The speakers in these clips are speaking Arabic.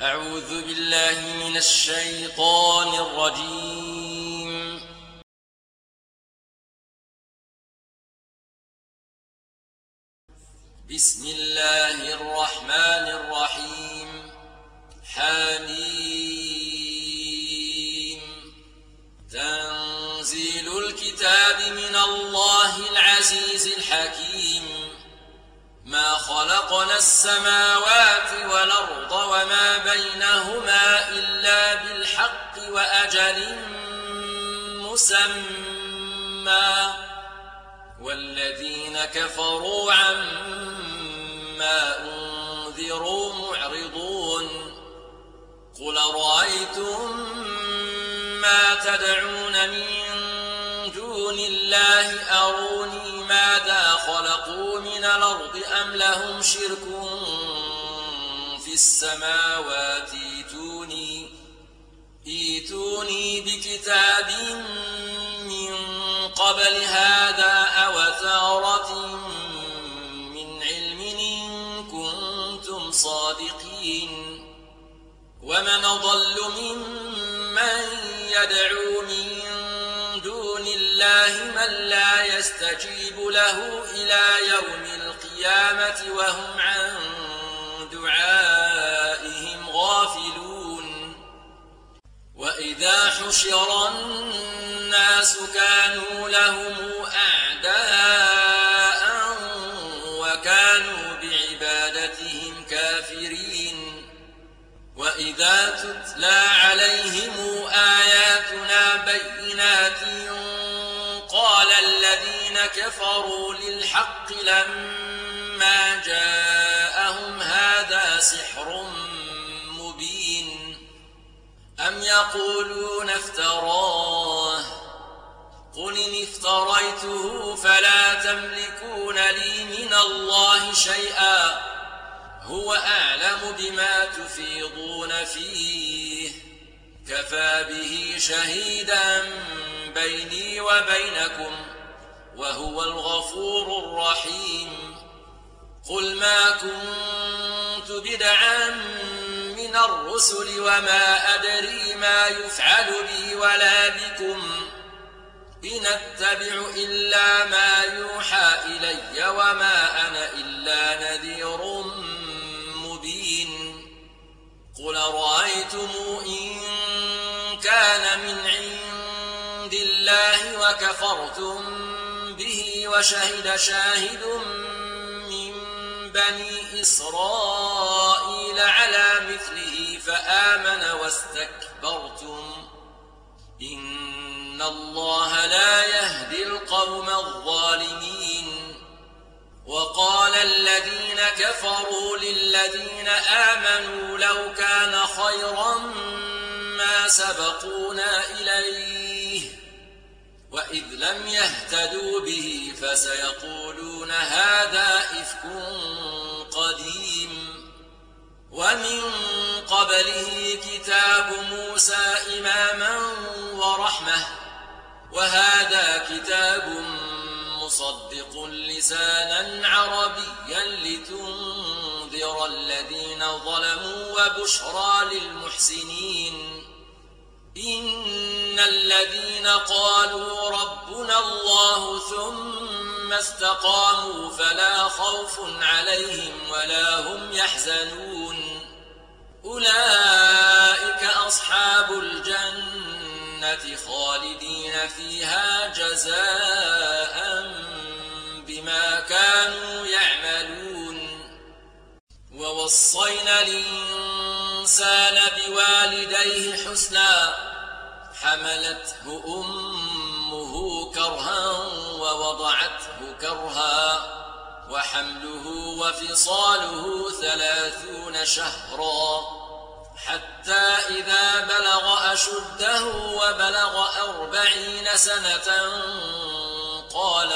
أعوذ بالله من الشيطان الرجيم. بسم الله الرحمن الرحيم. حميم. تنزيل الكتاب من الله العزيز الحكيم. ما خلقنا السماوات والأرض وما بينهما إلا بالحق وأجل مسمى والذين كفروا عما أنذروا معرضون. قل رأيتم ما تدعون من دون الله أروني ماذا خلقوا من الأرض أم لهم شرك في السماوات ائتوني بكتاب من قبل هذا أو أثارة من علم إن كنتم صادقين. ومن أضل ممن يدعو من دون الله من لا يستجيب له إلى يوم القيامة وهم عن دعائهم غافلون. وإذا حشر الناس كانوا لهم أعداء وكانوا بعبادتهم كافرين. وإذا تتلى عليهم آياتنا بينات قال الذين كفروا للحق لما جاءهم هذا سحر مبين. أم يقولون افتراه قل إن افتريته فلا تملكون لي من الله شيئا هو أعلم بما تفيضون فيه كفى به شهيدا بيني وبينكم وهو الغفور الرحيم. قل ما كنت بدعا من الرسل وما أدري ما يفعل بي ولا بكم إن أتبع إلا ما يوحى إلي وما أنا إلا نذير مبين. قل رأيتم إن كان من عند الله وكفرتم به وشهد شاهد من بني إسرائيل على مثله فآمن واستكبرتم إن الله لا يهدي القوم الظالمين. وقال الذين كفروا للذين آمنوا لو كان خيرا ما سبقونا إليه وإذ لم يهتدوا به فسيقولون هذا إفك قديم. ومن قبله كتاب موسى إماما ورحمة وهذا كتاب مصدق لسانا عربيا لتنذر الذين ظلموا وبشرى للمحسنين. إن الذين قالوا ربنا الله ثم استقاموا فلا خوف عليهم ولا هم يحزنون. أولئك أصحاب الجنة خالدين فيها جزاء بما كانوا يعملون. ووصينا الإنسان بوالديه حسنا حملته أمه كرها ووضعته كرها وحمله وفصاله 30 شهرا حتى إذا بلغ أشده وبلغ 40 سنة قال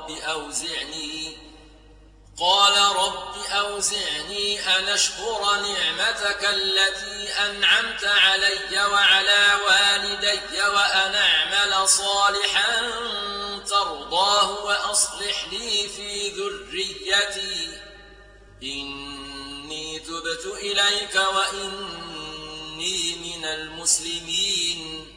رب أوزعني أن أشكر نعمتك التي أنعمت علي وعلى والدي وأن أعمل صالحا ترضاه وأصلح لي في ذريتي إني تبت إليك وإني إني من المسلمين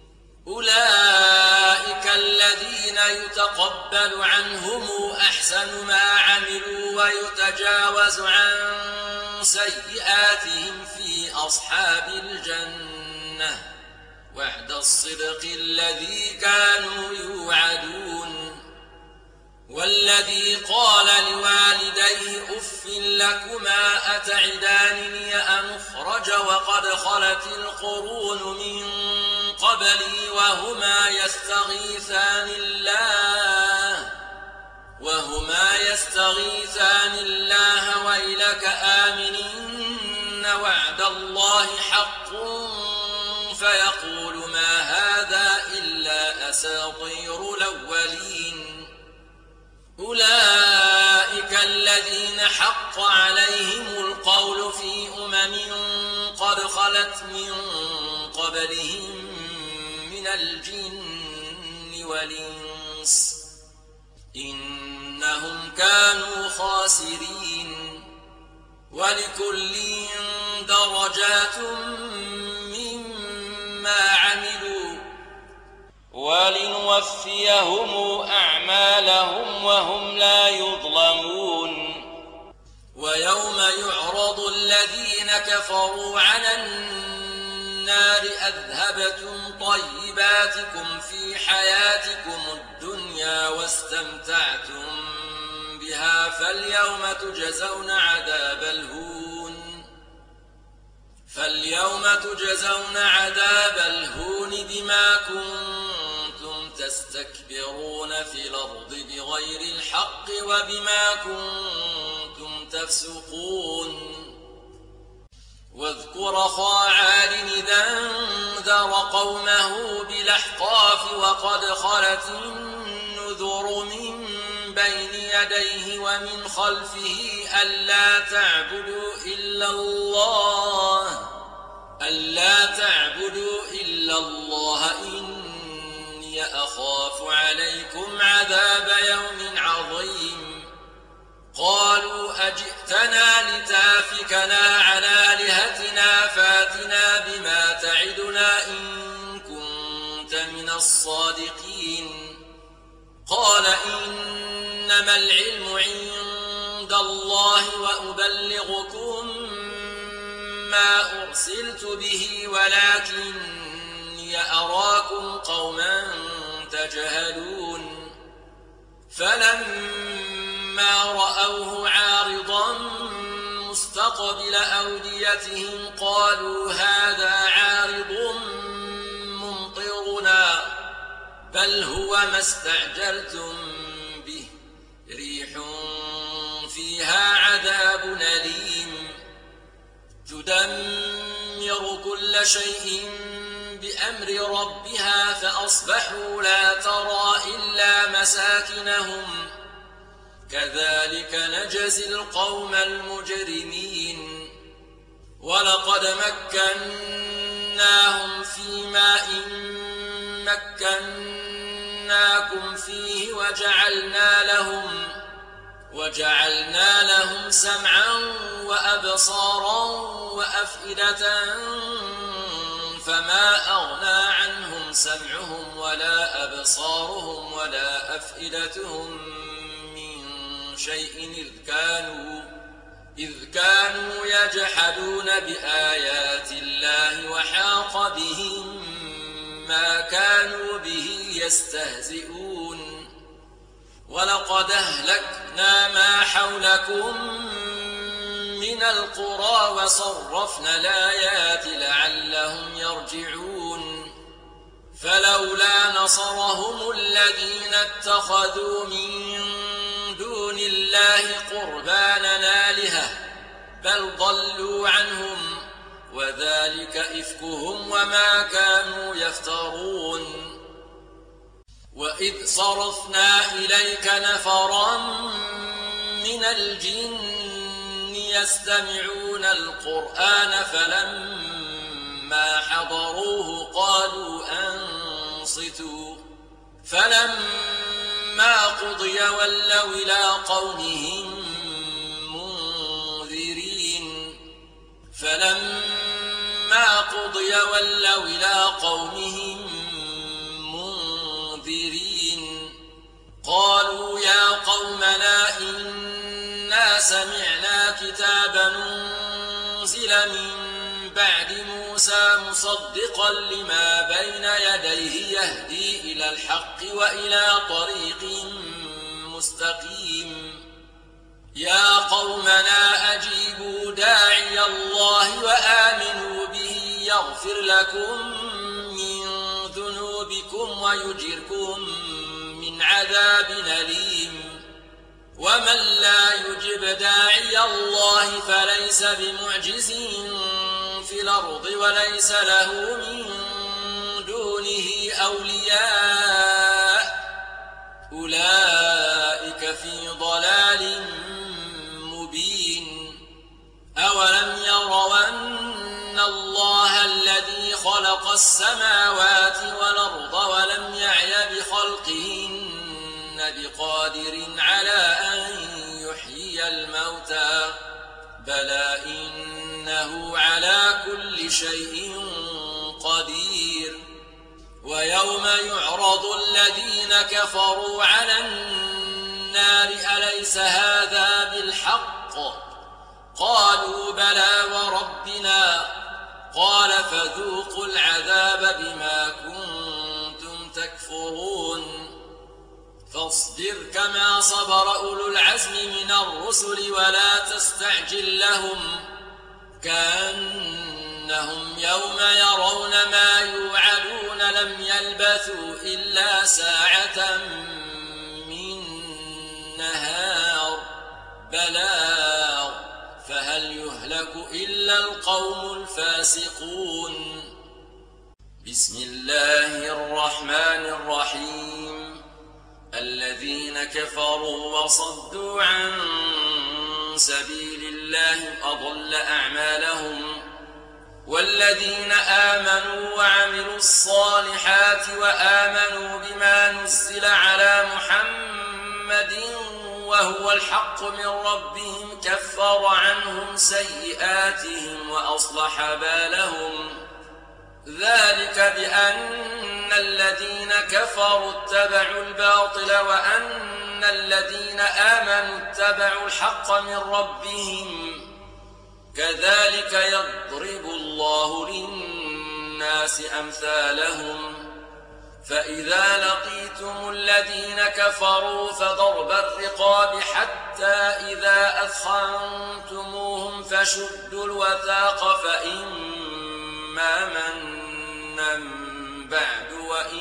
أولئك الذين يتقبل عنهم أحسن ما عملوا ويتجاوز عن سيئاتهم في أصحاب الجنة وعد الصدق الذي كانوا يوعدون والذي قال لوالديه أف لكما أتعدانني أن أخرج وقد خلت القرون من قبلي وهما يستغيثان الله ويلك آمن إن وعد الله حق فيقول ما هذا إلا أساطير الأولين أولئك الذين حق عليهم القول في قد خلت من قبلهم من الجن والإنس إنهم كانوا خاسرين ولكل درجات مما عملوا ولنوفيهم أعمالهم وهم لا يظلمون ويوم يعرض الذين كفروا على النار أذهبتم طيباتكم في حياتكم الدنيا واستمتعتم بها فاليوم تجزون عذاب الهون بما كنتم تستكبرون في الأرض بغير الحق وبما كنتم تفسقون واذكر أخا عاد إذا أنذر قومه بالأحقاف وقد خلت النذر من بين يديه ومن خلفه ألا تعبدوا إلا الله إني أخاف عليكم عذاب يوم عظيم قالوا أجئتنا لتافكنا عن آلهتنا فاتنا بما تعدنا إن كنت من الصادقين قال إنما العلم عند الله وأبلغكم ما أرسلت به ولكني أراكم قوما تجهلون فلما رأوه عارضا مستقبل أوديتهم قالوا هذا عارض ممطرنا بل هو ما استعجلتم به ريح فيها عذاب أليم تدمر كل شيء بأمر ربها فأصبحوا لا ترى إلا مساكنهم كذلك نجزي القوم المجرمين ولقد مكناهم في ماء مكناكم فيه وجعلنا لهم سمعا وأبصارا وأفئدة فما أغنى عنهم سمعهم ولا أبصارهم ولا أفئدتهم من شيء إذ كانوا يجحدون بآيات الله وحاق بهم ما كانوا به يستهزئون ولقد أهلكنا ما حولكم من القرى وصرفنا الآيات لعلهم يرجعون فلولا نصرهم الذين اتخذوا من دون الله قربانا آلهة بل ضلوا عنهم وذلك إفكهم وما كانوا يفترون وإذ صرفنا إليك نفرا من الجن يستمعون القرآن فلما حضروه قالوا أنصتوا فلما قضي ولوا إلى قومهم منذرين فلما يولوا إلى قومهم منذرين قالوا يا قومنا إنا سمعنا كتابا أنزل من بعد موسى مصدقا لما بين يديه يهدي إلى الحق وإلى طريق مستقيم يا قومنا أجيبوا داعي الله وآمنوا به يغفر لكم من ذنوبكم ويجركم من عذاب أليم ومن لا يجب داعي الله فليس بمعجز في الأرض وليس له من دونه أولياء أولئك في ضلال مبين أولم يروا أن الله الذي خلق السماوات والأرض ولم يعي بخلقهن بقادر على أن يحيي الموتى بلى إنه على كل شيء قدير ويوم يعرض الذين كفروا على النار أليس هذا بالحق قالوا بلى وربنا قال فذوقوا العذاب بما كنتم تكفرون فاصبر كما صبر أولو العزم من الرسل ولا تستعجل لهم كأنهم يوم يرون ما يوعدون لم يلبثوا إلا ساعة من نهار بلاغ فهل يهلك إلا القوم الفاسقون بسم الله الرحمن الرحيم الذين كفروا وصدوا عن سبيل الله أضل أعمالهم والذين آمنوا وعملوا الصالحات وآمنوا بما نزل على محمد وهو الحق من ربهم كفر عنهم سيئاتهم وأصلح بالهم ذلك بأن الذين كفروا اتبعوا الباطل وأن الذين آمنوا اتبعوا الحق من ربهم كذلك يضرب الله للناس أمثالهم فإذا لقيتم الذين كفروا فضرب الرقاب حتى إذا أثخنتموهم فشدوا الوثاق فإما منا بعد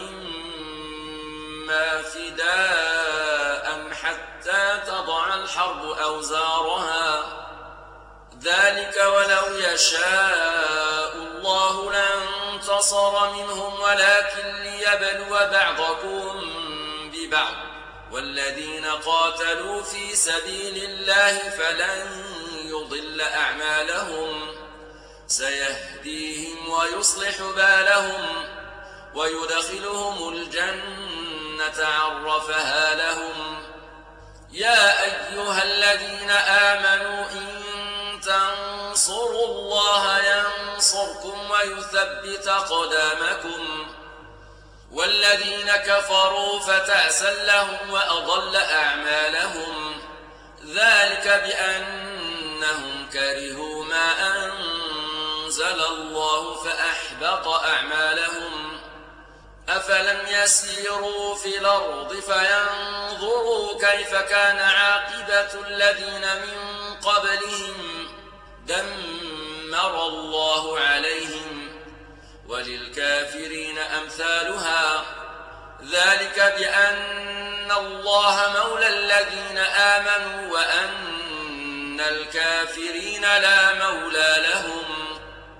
وإما فداء حتى تضع الحرب أوزارها ذلك ولو يشاء الله لانتصر منهم ولكن ليبلو بعضكم ببعض والذين قاتلوا في سبيل الله فلن يضل أعمالهم سيهديهم ويصلح بالهم ويدخلهم الجنة عرفها لهم يا أيها الذين آمنوا إن تنصروا الله ينصركم ويثبت أقدامكم والذين كفروا فتعسا لهم وأضل أعمالهم ذلك بأنهم كرهوا ما أنزل الله فأحبط أعمالهم أفلم يسيروا في الأرض فينظروا كيف كان عاقبة الذين من قبلهم دمر الله عليهم وللكافرين أمثالها ذلك بأن الله مولى الذين آمنوا وأن الكافرين لا مولى لهم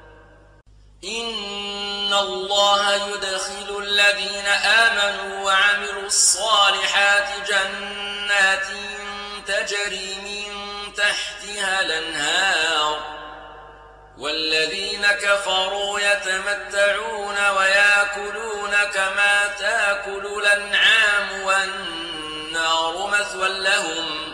إن الله يدخل الذين آمنوا وعملوا الصالحات جنات تجري من تحتها الأنهار والذين كفروا يتمتعون ويأكلون كما تأكل الأنعام والنار مثوى لهم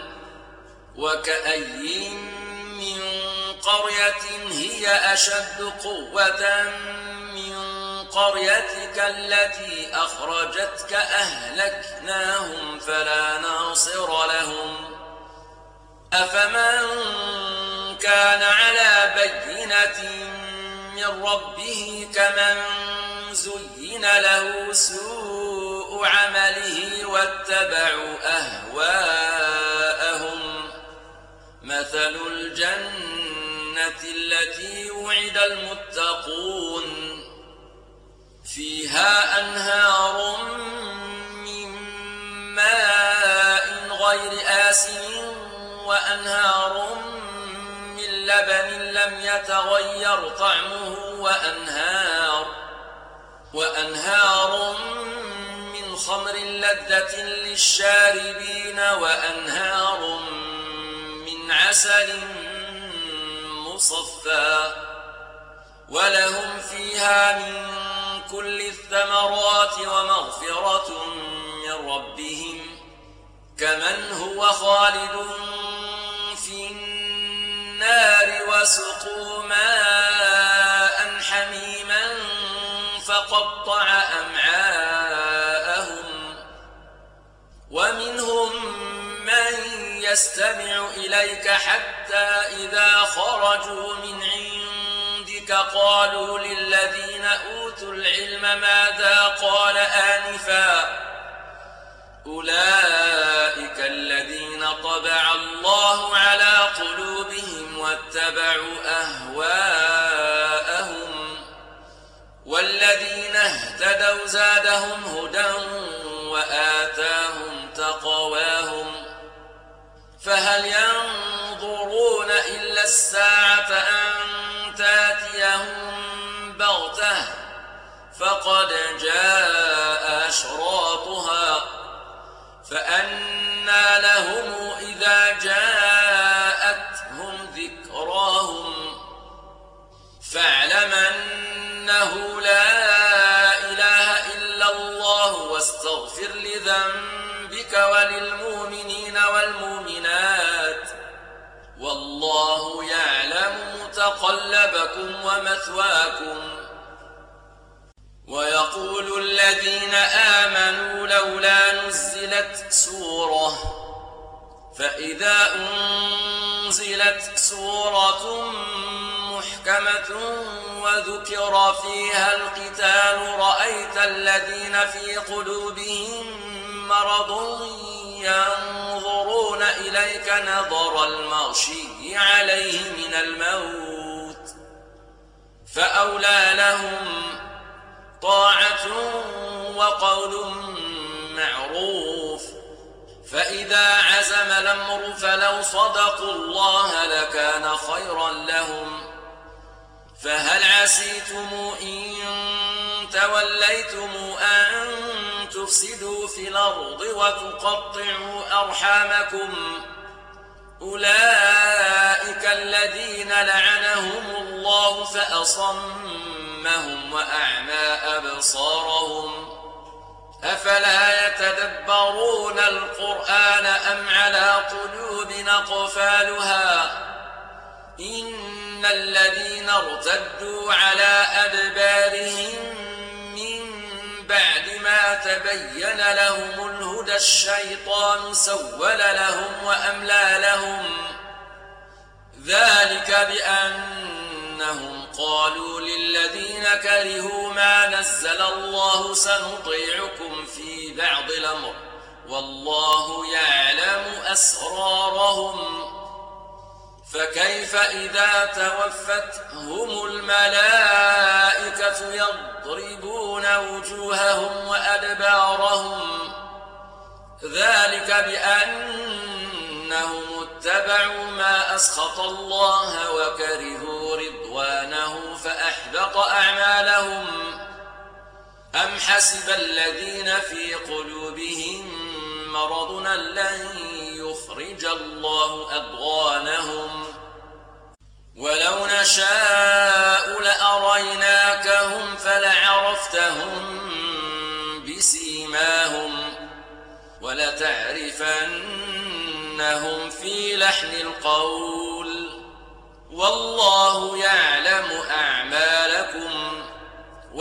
وكأين من قرية هي أشد قوة من قريتك التي أخرجتك أهلكناهم فلا ناصر لهم أفمن كان على بينة من ربه كمن زين له سوء عمله واتبعوا أهواءهم مثل الجنة التي وعد المتقون فيها أنهار من ماء غير آسن وأنهار من لبن لم يتغير طعمه وأنهار من خمر لذة للشاربين وأنهار من عسل مصفى ولهم فيها من كل الثمرات ومغفرة من ربهم كمن هو خالد في النار وسقوا ماء حميما فقطع أمعاءهم ومنهم من يستمع إليك حتى إذا خرجوا من عندك قالوا للذين أوتوا العلم ماذا قال آنفا أولئك الذين طبع الله على قلوبهم واتبعوا أهواءهم والذين اهتدوا زادهم هدى وآتاهم تقواهم فهل ينظرون إلا الساعة أن تأتيهم بغتة فقد جاء أشراطها فأنى لهم إذا جاءتهم ذكراهم فاعلم أنه لا إله إلا الله واستغفر لذنبك وللمؤمنين والمؤمنات والله يعلم متقلبكم ومثواكم ويقول الذين آمنوا لولا نزلت سورة فإذا أنزلت سورة محكمة وذكر فيها القتال رأيت الذين في قلوبهم مرض ينظرون إليك نظر المغشي عليه من الموت فأولى لهم طاعة وقول معروف فإذا عزم الأمر فلو صدقوا الله لكان خيرا لهم فهل عسيتم إن توليتم أن تفسدوا في الأرض وتقطعوا أرحامكم أولئك الذين لعنهم الله فأصمهم وأعمى أبصارهم أفلا يتدبرون القرآن أم على قلوب أقفالها إن الذين ارتدوا على أدبارهم من بعد ما تبين لهم الهدى الشيطان سول لهم وأملى لهم ذلك بأنهم قالوا للذين كرهوا ما نزل الله سنطيعكم في بعض الأمر والله يعلم أسرارهم فكيف إذا توفتهم الملائكة يضربون وجوههم وأدبارهم ذلك بأنهم اتبعوا ما أسخط الله وكرهوا رضوانه فأحبط أعمالهم أم حسب الذين في قلوبهم مرض لن يخرج الله أضغانهم ولو نشاء لأريناكهم فلعرفتهم بسيماهم ولتعرفنهم في لحن القول والله يعلم أعمالكم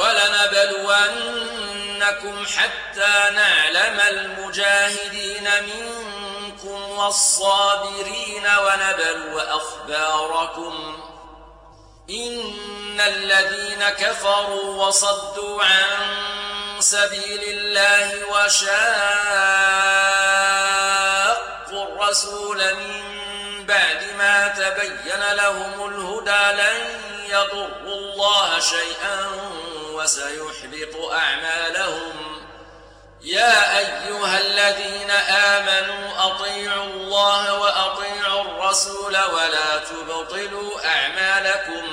لنبلونكم حتى نعلم المجاهدين منكم والصابرين ونبلو أخباركم إن الذين كفروا وصدوا عن سبيل الله وشاقوا الرسول من بعد ما تبين لهم الهدى لن يضروا الله شيئا وسيحبط أعمالهم. يا أيها الذين آمنوا أطيعوا الله وأطيعوا الرسول ولا تبطلوا أعمالكم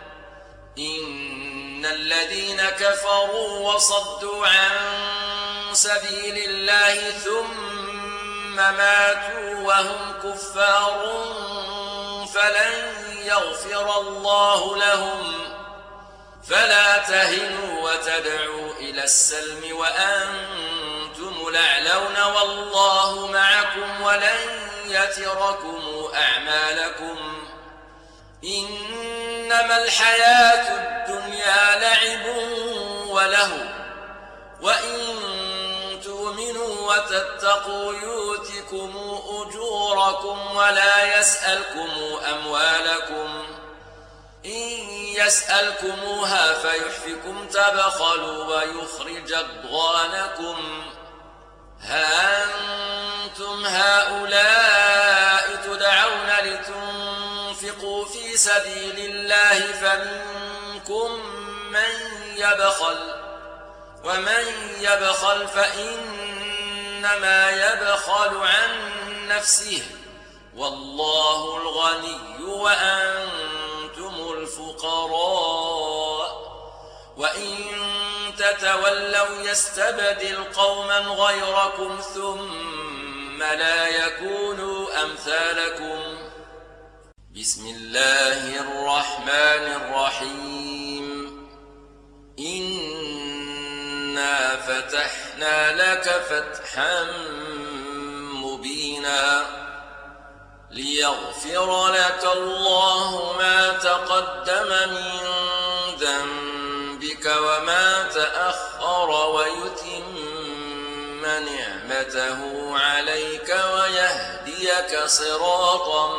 إن الذين كفروا وصدوا عن سبيل الله ثم ماتوا وهم كفار فلن يغفر الله لهم. فلا تهنوا وتدعوا إلى السلم وأنتم الأعلون والله معكم ولن يتركم أعمالكم. إنما الحياة الدنيا لعب ولهو وإن تؤمنوا وتتقوا يؤتكم أجوركم ولا يسألكم أموالكم إن يسألكموها فيحفكم تبخلوا ويخرج أضغانكم. ها أنتم هؤلاء تدعون لتنفقوا في سبيل الله فمنكم من يبخل ومن يبخل فإنما يبخل عن نفسه والله الغني وأنتم الفقراء وإن تتولوا يستبدل قوما غيركم ثم لا يكونوا أمثالكم. بسم الله الرحمن الرحيم. إنا فتحنا لك فتحا مبينا ليغفر لك الله ما تقدم من ذنبك وما تأخر ويتم نعمته عليك ويهديك صراطا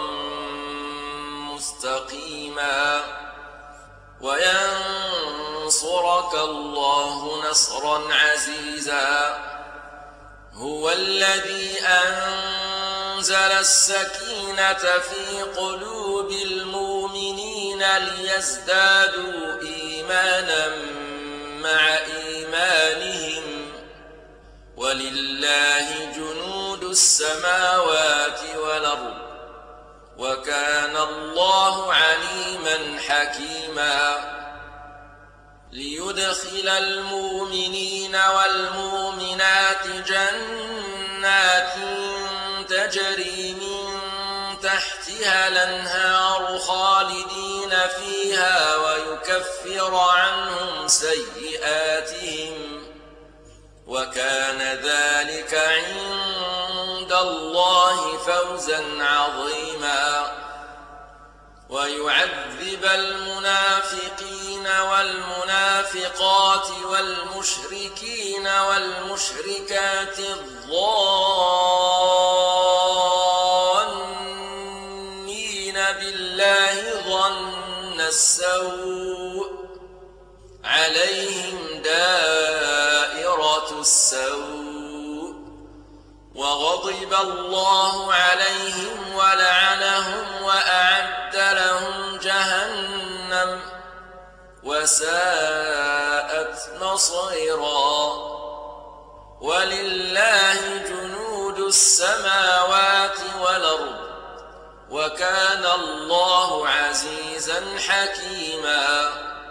مستقيما وينصرك الله نصرا عزيزا. هو الذي أنزل السكينة في قلوب المؤمنين ليزدادوا إيمانا مع إيمانهم ولله جنود السماوات والأرض وكان الله عليما حكيما. ليدخل المؤمنين والمؤمنات جنات تجري من تحتها الأنهار خالدين فيها ويكفر عنهم سيئاتهم وكان ذلك عند الله فوزا عظيما. ويعذب المنافقين والمنافقات والمشركين والمشركات الظانين بالله ظن السوء عليهم دائرة السوء وغضب الله عليهم ولعنهم وأعد لهم جهنم وساءت مصيرا. ولله جنود السماوات والأرض وكان الله عزيزا حكيما.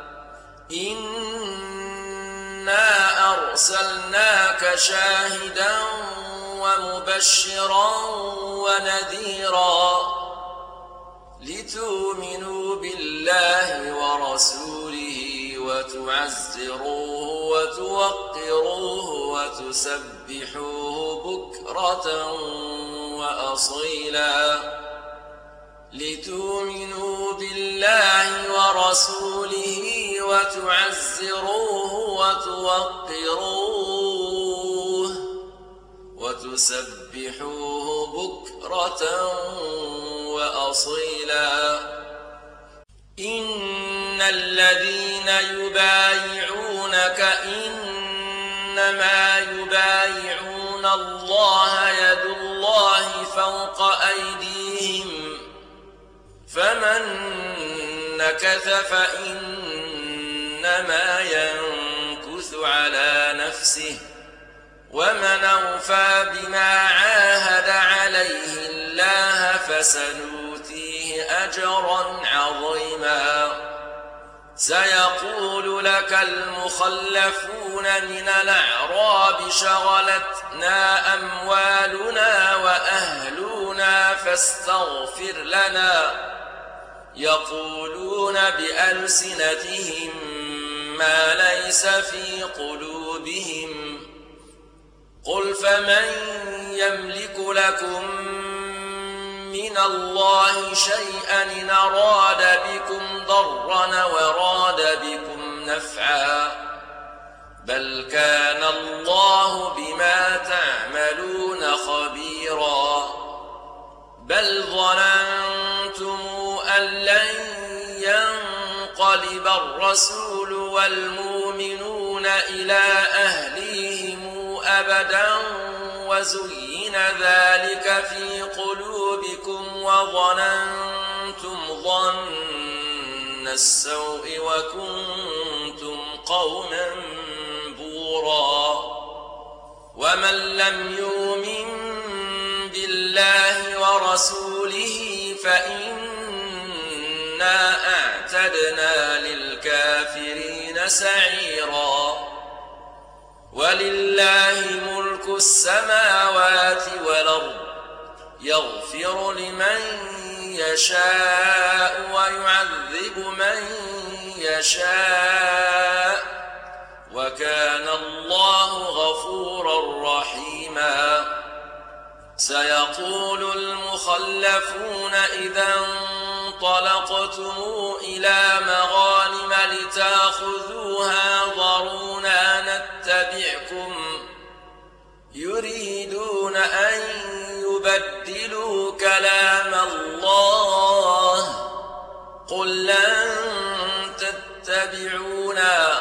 إنا أرسلناك شاهدا ومبشرا ونذيرا لتؤمنوا بالله ورسوله وتعزروه وتوقروه وتسبحوه بكرة وأصيلا. لتؤمنوا بالله ورسوله وتعزروه وتوقروه وتسبحوه بكرة وأصيلا. إن الذين يبايعونك إنما يبايعون الله يد الله فوق أيديهم فمن نكث فإنما ينكث على نفسه ومن أوفى بما عاهد عليه الله فسنؤتيه أجرا عظيما. سيقول لك المخلفون من الأعراب شغلتنا أموالنا وأهلنا فاستغفر لنا يقولون بألسنتهم ما ليس في قلوبهم قل فمن يملك لكم من الله شيئا إن أراد بكم ضرا وراد بكم نفعا بل كان الله بما تعملون خبيرا. بل ظننتم أن لن ينقلب الرسول والمؤمنون إلى أهليهم أبدا وزين ذلك في قلوبكم وظننتم ظن السوء وكنتم قوما بورا. ومن لم يؤمن بالله ورسوله فإنا أعتدنا للكافرين سعيرا. ولله ملك السماوات والأرض يغفر لمن يشاء ويعذب من يشاء وكان الله غفورا رحيما. سيقول المخلفون إذا انطلقتم إلى مغانم لتأخذوها ذرونا نتبعكم يريدون أن يبدلوا كلام الله قل لن تتبعونا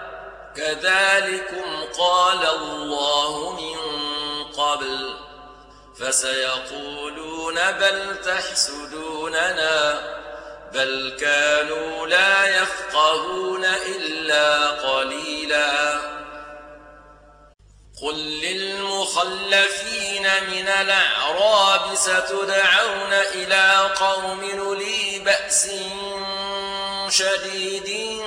كذلكم قال الله من قبل فسيقولون بل تحسدوننا بل كانوا لا يفقهون إلا قليلا. قل للمخلفين من الأعراب ستدعون إلى قوم أولي بأس شديد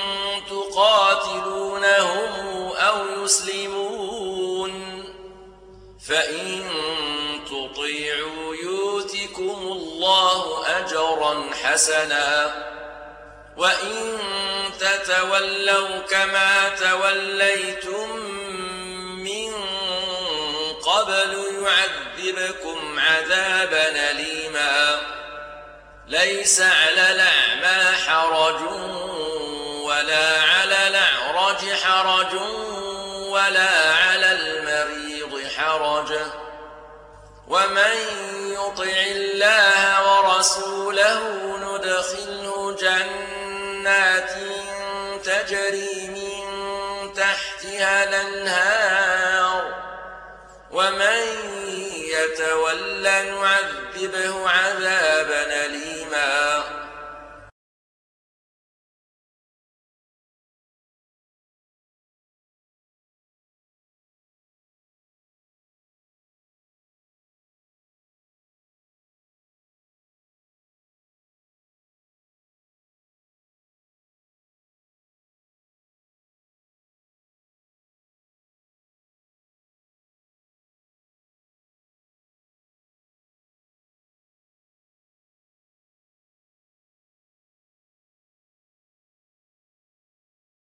تقاتلونهم أو يسلمون فإن تطيعوا يؤتكم الله أجرا حسنا وإن تتولوا كما توليتم من قبل يعذبكم عذابا أليما. ليس على الأعمى حرج ولا على الأعرج حرج ولا على المريض حرج ومن يطع الله ورسوله ندخله جنات تجري من تحتها الأنهار ومن يتولى نعذبه عذابا أليما.